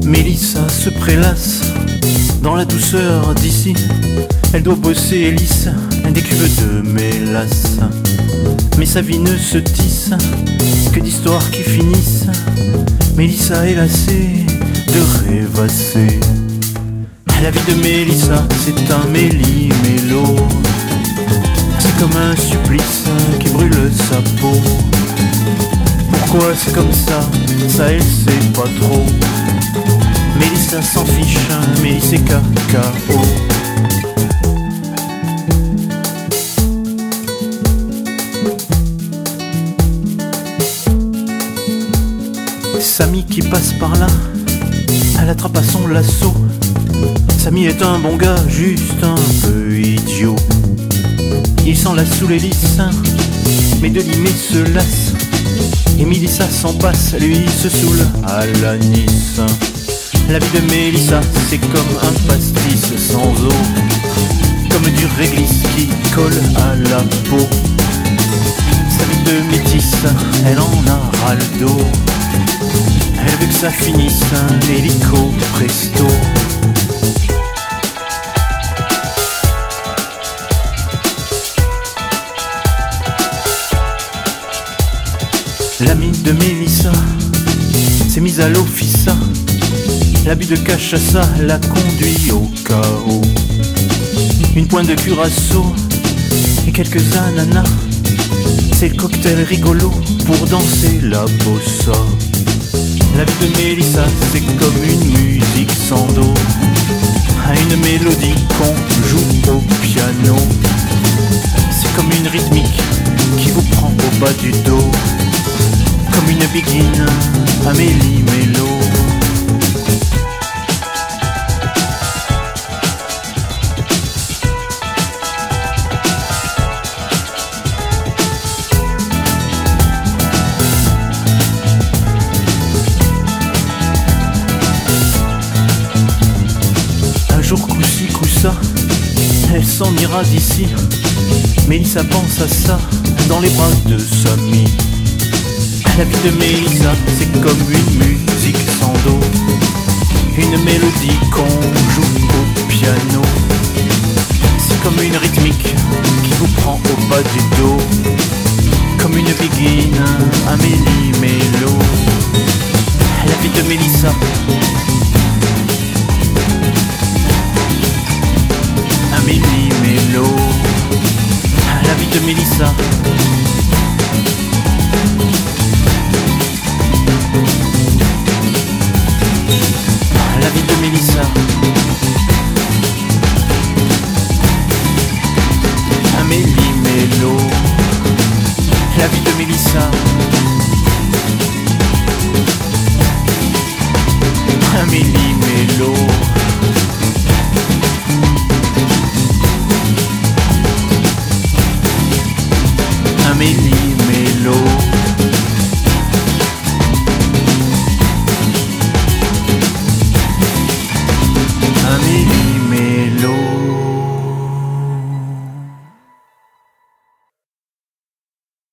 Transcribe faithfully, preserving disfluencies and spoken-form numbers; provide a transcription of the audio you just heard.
Mélissa se prélasse dans la douceur d'ici. Elle doit bosser lisse des cuves de mélasse. Mais sa vie ne se tisse que d'histoires qui finissent. Mélissa est lassée de rêvasser. La vie de Mélissa, c'est un méli-mélo. C'est comme un supplice qui brûle sa peau. Pourquoi c'est comme ça, ça elle sait pas trop. Mélissa s'en fiche, mais c'est cacao. Samy qui passe par là, elle attrape à son lasso. Samy est un bon gars, juste un peu idiot. Il s'enlace sous les lys, mais de limer se lasse. Et Mélissa s'en passe, lui se saoule à la Nice. La vie de Mélissa, c'est comme un pastis sans eau, comme du réglisse qui colle à la peau. Sa vie de métisse, elle en a ras le dos. Elle veut que ça finisse, l'hélico presto. L'ami de Mélissa s'est mise à l'office. L'abus de cachaça l'a conduit au chaos. Une pointe de curaçao et quelques ananas, c'est le cocktail rigolo pour danser la bossa. La vie de Mélissa, c'est comme une musique sans dos, à une mélodie qu'on joue au piano. C'est comme une rythmique qui vous prend au bas du dos, comme une biguine à méli-mélo. Un jour coup-ci, coup-ça, elle s'en ira d'ici. Mélissa pense à ça dans les bras de Samy. La vie de Mélissa, c'est comme une musique sans dos, une mélodie qu'on joue au piano. C'est comme une rythmique qui vous prend au bas du dos, comme une biguine, un méli-mélo. La vie de Mélissa,